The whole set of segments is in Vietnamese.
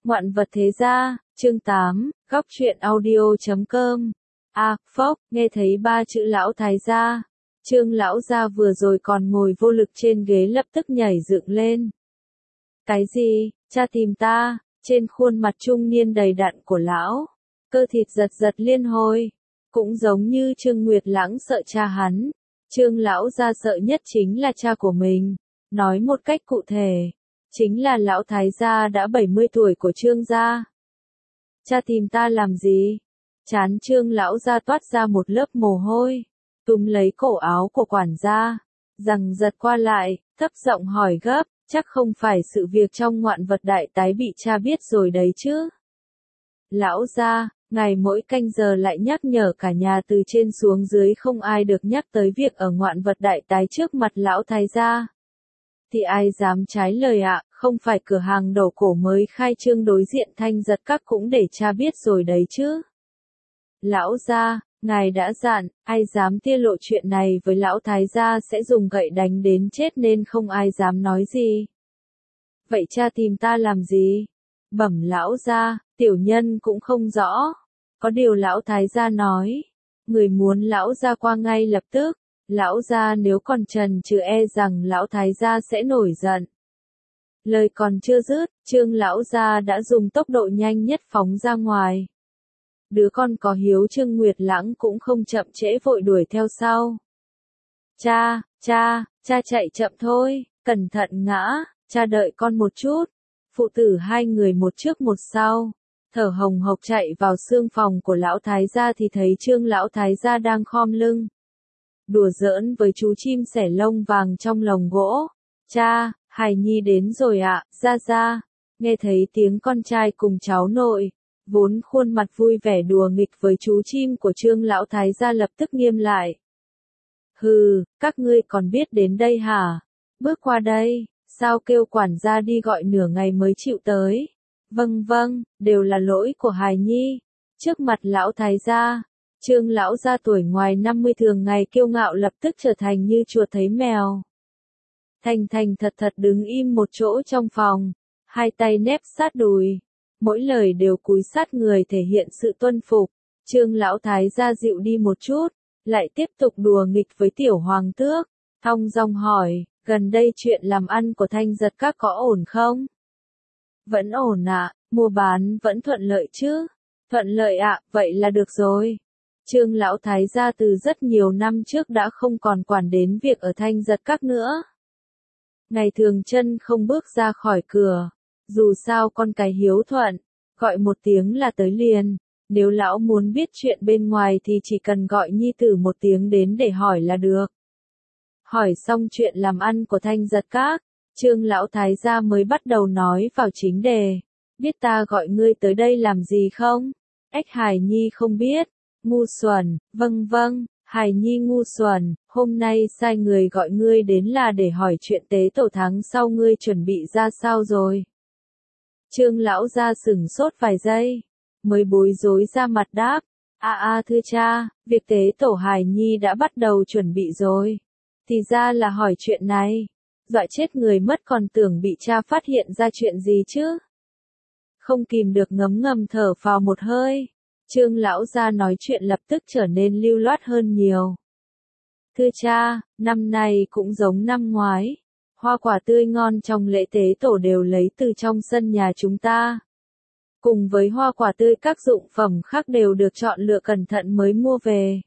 Ngoạn vật thế gia, chương 8, góc truyện audio.com. Phốc, nghe thấy ba chữ lão thái gia. Trương lão gia vừa rồi còn ngồi vô lực trên ghế lập tức nhảy dựng lên. Cái gì, cha tìm ta? Trên khuôn mặt trung niên đầy đặn của lão, cơ thịt giật giật liên hồi. Cũng giống như Trương Nguyệt Lãng sợ cha hắn. Trương lão gia sợ nhất chính là cha của mình. Nói một cách cụ thể, chính là lão thái gia đã 70 tuổi của Trương gia. Cha tìm ta làm gì? Trán Trương lão gia toát ra một lớp mồ hôi, túm lấy cổ áo của quản gia, giằng giật qua lại, thấp giọng hỏi gấp, chắc không phải sự việc trong ngoạn vật đại tái bị cha biết rồi đấy chứ? Lão gia, ngài mỗi canh giờ lại nhắc nhở cả nhà từ trên xuống dưới không ai được nhắc tới việc ở ngoạn vật đại tái trước mặt lão thái gia. Thì ai dám trái lời ạ, không phải cửa hàng đồ cổ mới khai trương đối diện Thanh Giật Các cũng để cha biết rồi đấy chứ. Lão gia, ngài đã dặn, ai dám tiết lộ chuyện này với lão thái gia sẽ dùng gậy đánh đến chết nên không ai dám nói gì. Vậy cha tìm ta làm gì? Bẩm lão gia, tiểu nhân cũng không rõ. Có điều lão thái gia nói, người muốn lão gia qua ngay lập tức. Lão gia nếu còn chần chừ e rằng lão thái gia sẽ nổi giận. Lời còn chưa dứt, Trương lão gia đã dùng tốc độ nhanh nhất phóng ra ngoài. Đứa con có hiếu Trương Nguyệt Lãng cũng không chậm trễ vội đuổi theo sau. Cha chạy chậm thôi, cẩn thận ngã, cha đợi con một chút. Phụ tử hai người một trước một sau, thở hồng hộc chạy vào xương phòng của lão thái gia thì thấy Trương lão thái gia đang khom lưng. Đùa giỡn với chú chim sẻ lông vàng trong lồng gỗ. Cha, Hải Nhi đến rồi ạ, ra. Nghe thấy tiếng con trai cùng cháu nội, vốn khuôn mặt vui vẻ đùa nghịch với chú chim của Trương lão thái gia lập tức nghiêm lại. Hừ, các ngươi còn biết đến đây hả? Bước qua đây, sao kêu quản gia đi gọi nửa ngày mới chịu tới? Vâng, đều là lỗi của Hải Nhi. Trước mặt lão thái gia, Trương lão gia tuổi ngoài 50 thường ngày kiêu ngạo lập tức trở thành như chuột thấy mèo. Thành thật đứng im một chỗ trong phòng, hai tay nép sát đùi, mỗi lời đều cúi sát người thể hiện sự tuân phục. Trương lão thái gia dịu đi một chút, lại tiếp tục đùa nghịch với tiểu hoàng tước, thong dong hỏi, gần đây chuyện làm ăn của Thanh Giật Các có ổn không? Vẫn ổn ạ, mua bán vẫn thuận lợi chứ? Thuận lợi ạ, vậy là được rồi. Trương lão thái gia từ rất nhiều năm trước đã không còn quản đến việc ở Thanh Giật Các nữa. Ngày thường chân không bước ra khỏi cửa, dù sao con cái hiếu thuận, gọi một tiếng là tới liền. Nếu lão muốn biết chuyện bên ngoài thì chỉ cần gọi nhi tử một tiếng đến để hỏi là được. Hỏi xong chuyện làm ăn của Thanh Giật Các, Trương lão thái gia mới bắt đầu nói vào chính đề. Biết ta gọi ngươi tới đây làm gì không? Ếch Hải Nhi không biết. Ngu xuẩn, vâng, Hải Nhi ngu xuẩn, hôm nay sai người gọi ngươi đến là để hỏi chuyện tế tổ tháng sau ngươi chuẩn bị ra sao rồi. Trương lão gia sửng sốt vài giây, mới bối rối ra mặt đáp, thưa cha, việc tế tổ Hải Nhi đã bắt đầu chuẩn bị rồi. Thì ra là hỏi chuyện này, dọa chết người mất còn tưởng bị cha phát hiện ra chuyện gì chứ. Không kìm được ngấm ngầm thở phào một hơi. Trương lão gia nói chuyện lập tức trở nên lưu loát hơn nhiều. Thưa cha, năm nay cũng giống năm ngoái. Hoa quả tươi ngon trong lễ tế tổ đều lấy từ trong sân nhà chúng ta. Cùng với hoa quả tươi các dụng phẩm khác đều được chọn lựa cẩn thận mới mua về.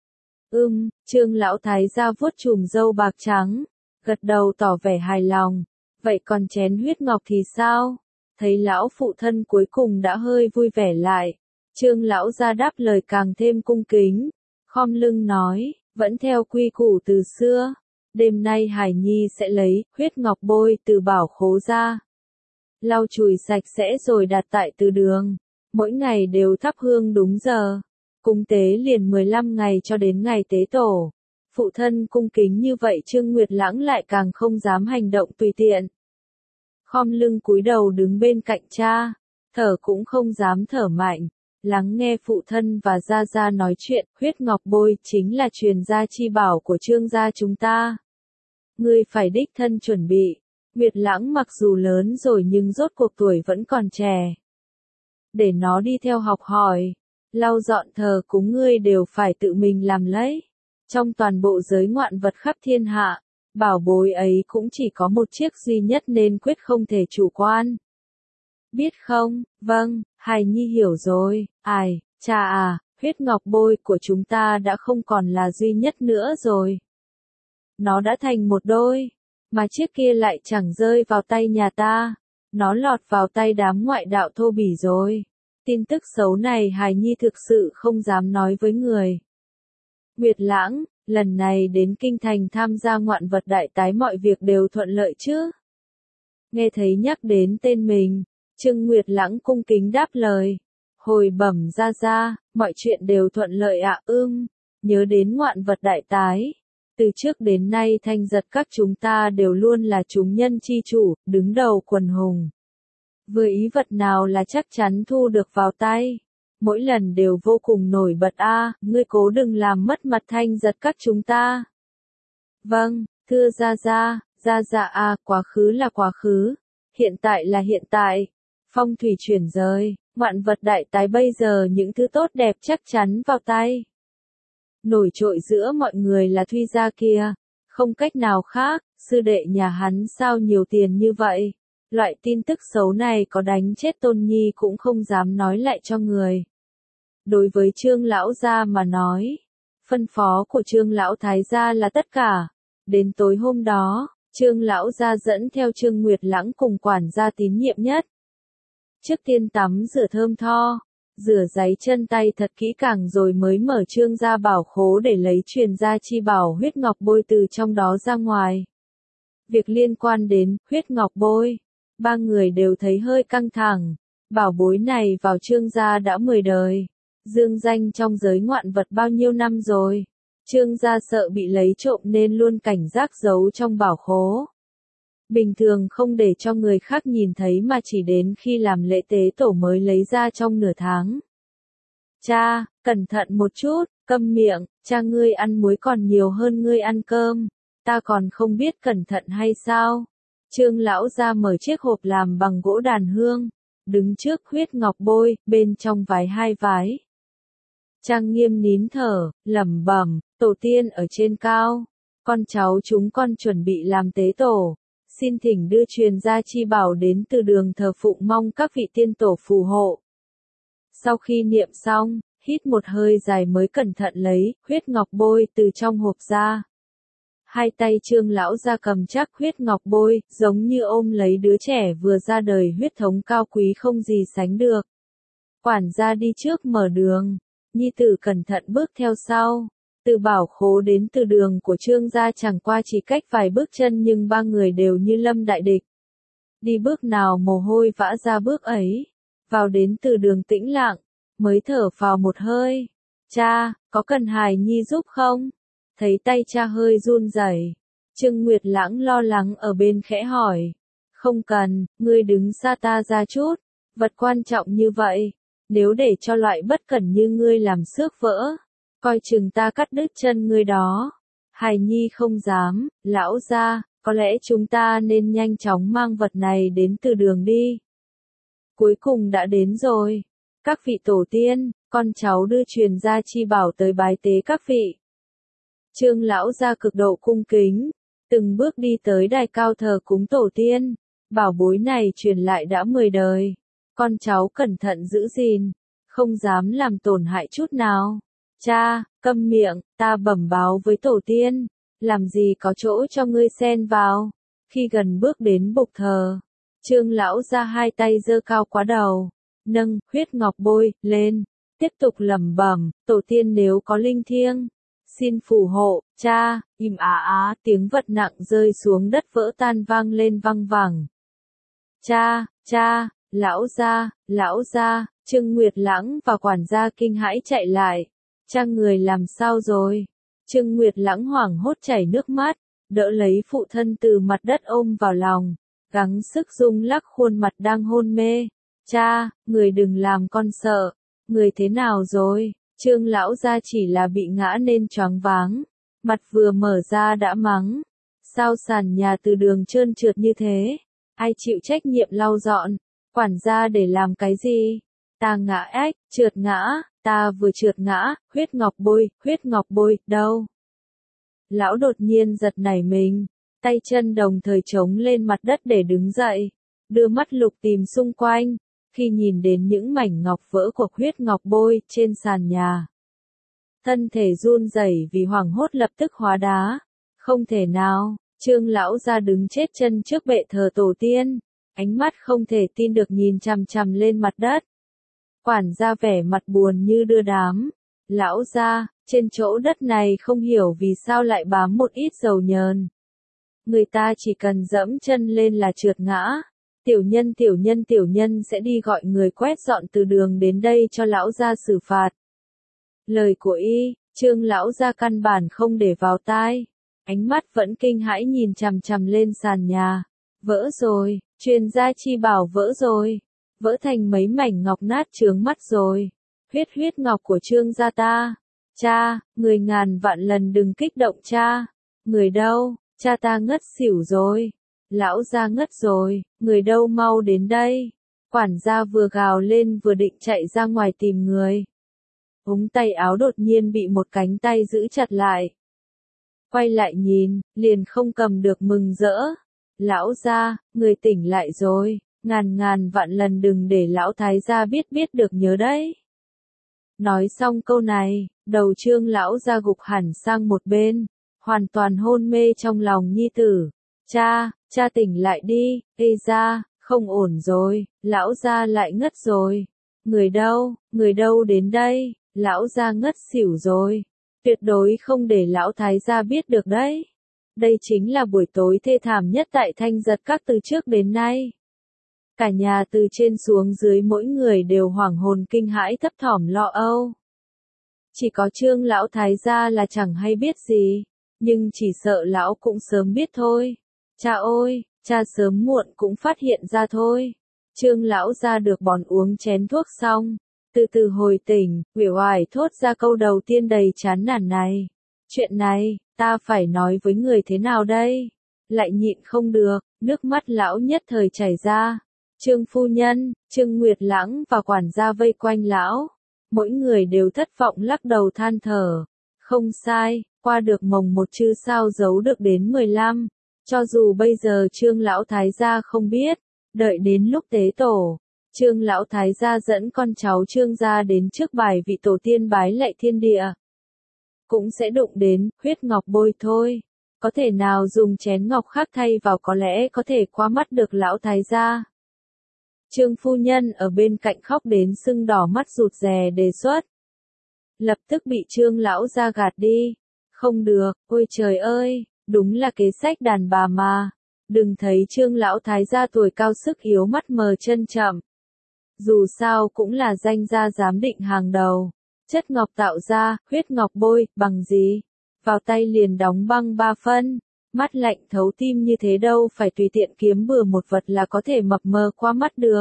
Trương lão thái gia vuốt chùm râu bạc trắng, gật đầu tỏ vẻ hài lòng. Vậy còn chén huyết ngọc thì sao? Thấy lão phụ thân cuối cùng đã hơi vui vẻ lại. Trương lão gia đáp lời càng thêm cung kính, khom lưng nói, vẫn theo quy củ từ xưa, đêm nay Hải Nhi sẽ lấy huyết ngọc bôi từ bảo khố ra, lau chùi sạch sẽ rồi đặt tại từ đường, mỗi ngày đều thắp hương đúng giờ, cúng tế liền 15 ngày cho đến ngày tế tổ. Phụ thân cung kính như vậy Trương Nguyệt Lãng lại càng không dám hành động tùy tiện. Khom lưng cúi đầu đứng bên cạnh cha, thở cũng không dám thở mạnh. Lắng nghe phụ thân và gia gia nói chuyện, huyết ngọc bôi chính là truyền gia chi bảo của Trương gia chúng ta. Ngươi phải đích thân chuẩn bị. Nguyệt Lãng mặc dù lớn rồi nhưng rốt cuộc tuổi vẫn còn trẻ, để nó đi theo học hỏi. Lau dọn thờ cúng ngươi đều phải tự mình làm lấy. Trong toàn bộ giới ngoạn vật khắp thiên hạ, bảo bối ấy cũng chỉ có một chiếc duy nhất nên quyết không thể chủ quan. Biết không? Vâng, hài nhi hiểu rồi. Ai, cha à, huyết ngọc bôi của chúng ta đã không còn là duy nhất nữa rồi. Nó đã thành một đôi, mà chiếc kia lại chẳng rơi vào tay nhà ta. Nó lọt vào tay đám ngoại đạo thô bỉ rồi. Tin tức xấu này hài nhi thực sự không dám nói với người. Nguyệt Lãng, lần này đến kinh thành tham gia ngoạn vật đại tái mọi việc đều thuận lợi chứ? Nghe thấy nhắc đến tên mình, Trương Nguyệt Lãng cung kính đáp lời. Hồi bẩm ra, mọi chuyện đều thuận lợi ạ. Nhớ đến ngoạn vật đại tái. Từ trước đến nay Thanh Giật các chúng ta đều luôn là chúng nhân chi chủ, đứng đầu quần hùng. Vừa ý vật nào là chắc chắn thu được vào tay. Mỗi lần đều vô cùng nổi bật ngươi cố đừng làm mất mặt Thanh Giật các chúng ta. Vâng, thưa ra, quá khứ là quá khứ, hiện tại là hiện tại. Phong thủy chuyển rời, ngoạn vật đại tái bây giờ những thứ tốt đẹp chắc chắn vào tay. Nổi trội giữa mọi người là Thuy gia kia, không cách nào khác, sư đệ nhà hắn sao nhiều tiền như vậy. Loại tin tức xấu này có đánh chết Tôn Nhi cũng không dám nói lại cho người. Đối với Trương lão gia mà nói, phân phó của Trương lão thái gia là tất cả. Đến tối hôm đó, Trương lão gia dẫn theo Trương Nguyệt Lãng cùng quản gia tín nhiệm nhất. Trước tiên tắm rửa thơm tho, rửa ráy chân tay thật kỹ càng rồi mới mở Trương gia bảo khố để lấy truyền gia chi bảo huyết ngọc bôi từ trong đó ra ngoài. Việc liên quan đến huyết ngọc bôi, ba người đều thấy hơi căng thẳng. Bảo bối này vào Trương gia đã 10 đời, dương danh trong giới ngoạn vật bao nhiêu năm rồi. Trương gia sợ bị lấy trộm nên luôn cảnh giác giấu trong bảo khố. Bình thường không để cho người khác nhìn thấy mà chỉ đến khi làm lễ tế tổ mới lấy ra trong nửa tháng. Cha, cẩn thận một chút, câm miệng, cha ngươi ăn muối còn nhiều hơn ngươi ăn cơm, ta còn không biết cẩn thận hay sao? Trương lão gia mở chiếc hộp làm bằng gỗ đàn hương, đứng trước huyết ngọc bôi, bên trong vái 2 vái. Trang nghiêm nín thở, lẩm bẩm, tổ tiên ở trên cao, con cháu chúng con chuẩn bị làm tế tổ. Xin thỉnh đưa truyền gia chi bảo đến từ đường thờ phụng mong các vị tiên tổ phù hộ. Sau khi niệm xong, hít một hơi dài mới cẩn thận lấy huyết ngọc bôi từ trong hộp ra. Hai tay Trương lão gia cầm chắc huyết ngọc bôi, giống như ôm lấy đứa trẻ vừa ra đời huyết thống cao quý không gì sánh được. Quản gia đi trước mở đường, nhi tử cẩn thận bước theo sau. Từ bảo khố đến từ đường của Trương gia chẳng qua chỉ cách vài bước chân nhưng ba người đều như lâm đại địch. Đi bước nào mồ hôi vã ra bước ấy. Vào đến từ đường tĩnh lặng, mới thở phào một hơi. Cha, có cần hài nhi giúp không? Thấy tay cha hơi run rẩy, Trương Nguyệt Lãng lo lắng ở bên khẽ hỏi. Không cần, ngươi đứng xa ta ra chút, vật quan trọng như vậy, nếu để cho loại bất cẩn như ngươi làm xước vỡ, coi chừng ta cắt đứt chân ngươi đó. Hài nhi không dám, lão gia, có lẽ chúng ta nên nhanh chóng mang vật này đến từ đường đi. Cuối cùng đã đến rồi. Các vị tổ tiên, con cháu đưa truyền gia chi bảo tới bái tế các vị. Trương lão gia cực độ cung kính, từng bước đi tới đài cao thờ cúng tổ tiên. Bảo bối này truyền lại đã 10 đời. Con cháu cẩn thận giữ gìn, không dám làm tổn hại chút nào. Cha, câm miệng, ta bẩm báo với tổ tiên, làm gì có chỗ cho ngươi xen vào. Khi gần bước đến bục thờ, Trương lão gia hai tay giơ cao quá đầu, nâng huyết ngọc bôi lên, tiếp tục lẩm bẩm, tổ tiên nếu có linh thiêng, xin phù hộ. Cha, im tiếng vật nặng rơi xuống đất vỡ tan vang lên văng vẳng. Cha, lão gia, Trương Nguyệt Lãng và quản gia kinh hãi chạy lại. Cha người làm sao rồi? Trương Nguyệt Lãng hoảng hốt chảy nước mắt, đỡ lấy phụ thân từ mặt đất ôm vào lòng, gắng sức rung lắc khuôn mặt đang hôn mê. Cha, người đừng làm con sợ, người thế nào rồi? Trương lão gia chỉ là bị ngã nên choáng váng, mặt vừa mở ra đã mắng. Sao sàn nhà từ đường trơn trượt như thế? Ai chịu trách nhiệm lau dọn? Quản gia để làm cái gì? Ta ngã ách, trượt ngã, ta vừa trượt ngã, huyết ngọc bôi, đâu? Lão đột nhiên giật nảy mình, tay chân đồng thời chống lên mặt đất để đứng dậy, đưa mắt lục tìm xung quanh, khi nhìn đến những mảnh ngọc vỡ của huyết ngọc bôi trên sàn nhà. Thân thể run rẩy vì hoảng hốt lập tức hóa đá. Không thể nào, Trương lão gia đứng chết chân trước bệ thờ tổ tiên, ánh mắt không thể tin được nhìn chằm chằm lên mặt đất. Quản gia vẻ mặt buồn như đưa đám. Lão gia, trên chỗ đất này không hiểu vì sao lại bám một ít dầu nhờn. Người ta chỉ cần dẫm chân lên là trượt ngã. Tiểu nhân sẽ đi gọi người quét dọn từ đường đến đây cho lão gia xử phạt. Lời của y, Trương lão gia căn bản không để vào tai. Ánh mắt vẫn kinh hãi nhìn chằm chằm lên sàn nhà. Vỡ rồi, truyền gia chi bảo vỡ rồi. Vỡ thành mấy mảnh ngọc nát chướng mắt rồi. Huyết ngọc của Trương gia ta. Cha, người ngàn vạn lần đừng kích động cha. Người đâu, cha ta ngất xỉu rồi. Lão gia ngất rồi, người đâu mau đến đây. Quản gia vừa gào lên vừa định chạy ra ngoài tìm người. Ống tay áo đột nhiên bị một cánh tay giữ chặt lại. Quay lại nhìn, liền không cầm được mừng rỡ. Lão gia, người tỉnh lại rồi, ngàn vạn lần đừng để lão thái gia biết được nhớ đấy. Nói xong câu này, đầu Trương lão gia gục hẳn sang một bên, hoàn toàn hôn mê trong lòng nhi tử. Cha tỉnh lại đi, ê ra, không ổn rồi, lão gia lại ngất rồi. Người đâu đến đây, lão gia ngất xỉu rồi. Tuyệt đối không để lão thái gia biết được đấy. Đây chính là buổi tối thê thảm nhất tại Thanh Giật Các từ trước đến nay. Cả nhà từ trên xuống dưới mỗi người đều hoảng hồn kinh hãi thấp thỏm lo âu. Chỉ có Trương lão thái gia là chẳng hay biết gì, nhưng chỉ sợ lão cũng sớm biết thôi. Cha ơi, cha sớm muộn cũng phát hiện ra thôi. Trương lão gia được bón uống chén thuốc xong, từ từ hồi tỉnh, uể oải thốt ra câu đầu tiên đầy chán nản này. Chuyện này, ta phải nói với người thế nào đây? Lại nhịn không được, nước mắt lão nhất thời chảy ra. Trương phu nhân, Trương Nguyệt Lãng và quản gia vây quanh lão. Mỗi người đều thất vọng lắc đầu than thở. Không sai, qua được mồng một chứ sao giấu được đến 15. Cho dù bây giờ Trương lão thái gia không biết, đợi đến lúc tế tổ, Trương lão thái gia dẫn con cháu Trương gia đến trước bài vị tổ tiên bái lạy thiên địa, cũng sẽ đụng đến huyết ngọc bôi thôi. Có thể nào dùng chén ngọc khác thay vào có lẽ có thể qua mắt được lão thái gia. Trương phu nhân ở bên cạnh khóc đến sưng đỏ mắt rụt rè đề xuất. Lập tức bị Trương lão gia gạt đi. Không được, ôi trời ơi, đúng là kế sách đàn bà mà. Đừng thấy Trương lão thái gia tuổi cao sức yếu mắt mờ chân chậm. Dù sao cũng là danh gia giám định hàng đầu. Chất ngọc tạo ra, huyết ngọc bôi, bằng gì? Vào tay liền đóng băng 3 phân. Mắt lạnh thấu tim như thế đâu phải tùy tiện kiếm bừa một vật là có thể mập mờ qua mắt được.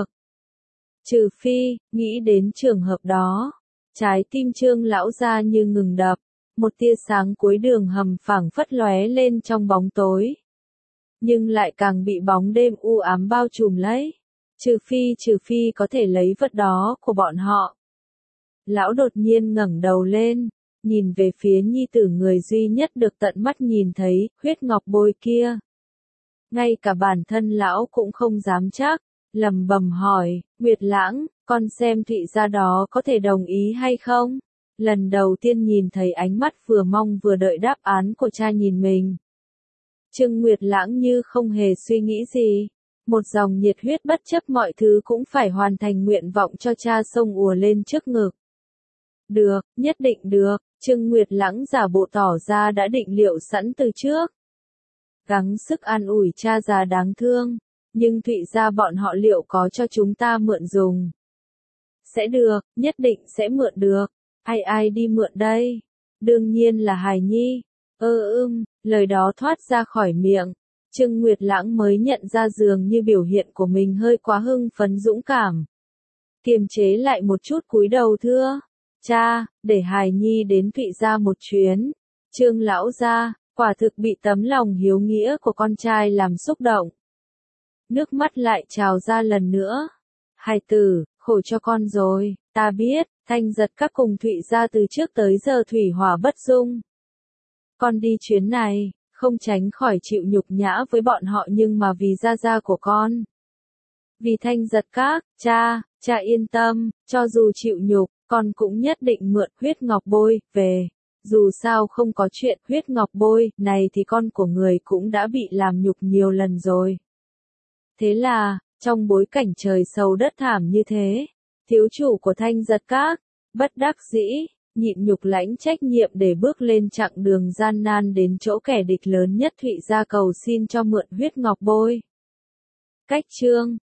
Trừ phi, nghĩ đến trường hợp đó. Trái tim Trương lão gia như ngừng đập. Một tia sáng cuối đường hầm phảng phất lóe lên trong bóng tối. Nhưng lại càng bị bóng đêm u ám bao trùm lấy. Trừ phi có thể lấy vật đó của bọn họ. Lão đột nhiên ngẩng đầu lên, nhìn về phía nhi tử người duy nhất được tận mắt nhìn thấy, huyết ngọc bôi kia. Ngay cả bản thân lão cũng không dám chắc, lẩm bẩm hỏi, Nguyệt Lãng, con xem Thụy gia đó có thể đồng ý hay không? Lần đầu tiên nhìn thấy ánh mắt vừa mong vừa đợi đáp án của cha nhìn mình. Trương Nguyệt Lãng như không hề suy nghĩ gì. Một dòng nhiệt huyết bất chấp mọi thứ cũng phải hoàn thành nguyện vọng cho cha xông ùa lên trước ngực. Được, nhất định được, Trương Nguyệt Lãng giả bộ tỏ ra đã định liệu sẵn từ trước. Gắng sức an ủi cha già đáng thương, nhưng Thụy gia bọn họ liệu có cho chúng ta mượn dùng? Sẽ được, nhất định sẽ mượn được. Ai đi mượn đây? Đương nhiên là Hải Nhi. Lời đó thoát ra khỏi miệng. Trương Nguyệt Lãng mới nhận ra dường như biểu hiện của mình hơi quá hưng phấn dũng cảm. Kiềm chế lại một chút cúi đầu thưa. Cha, để Hải Nhi đến Thụy gia một chuyến. Trương lão gia, quả thực bị tấm lòng hiếu nghĩa của con trai làm xúc động. Nước mắt lại trào ra lần nữa. Hài tử, khổ cho con rồi, ta biết, Thanh Giật Các cùng Thụy gia từ trước tới giờ thủy hỏa bất dung. Con đi chuyến này, không tránh khỏi chịu nhục nhã với bọn họ nhưng mà vì gia của con. Vì Thanh Giật Các, cha yên tâm, cho dù chịu nhục, con cũng nhất định mượn huyết ngọc bôi, về. Dù sao không có chuyện huyết ngọc bôi, này thì con của người cũng đã bị làm nhục nhiều lần rồi. Thế là, trong bối cảnh trời sầu đất thảm như thế, thiếu chủ của Thanh Giật Các, bất đắc dĩ, nhịn nhục lãnh trách nhiệm để bước lên chặng đường gian nan đến chỗ kẻ địch lớn nhất Thụy gia cầu xin cho mượn huyết ngọc bôi. Cách chương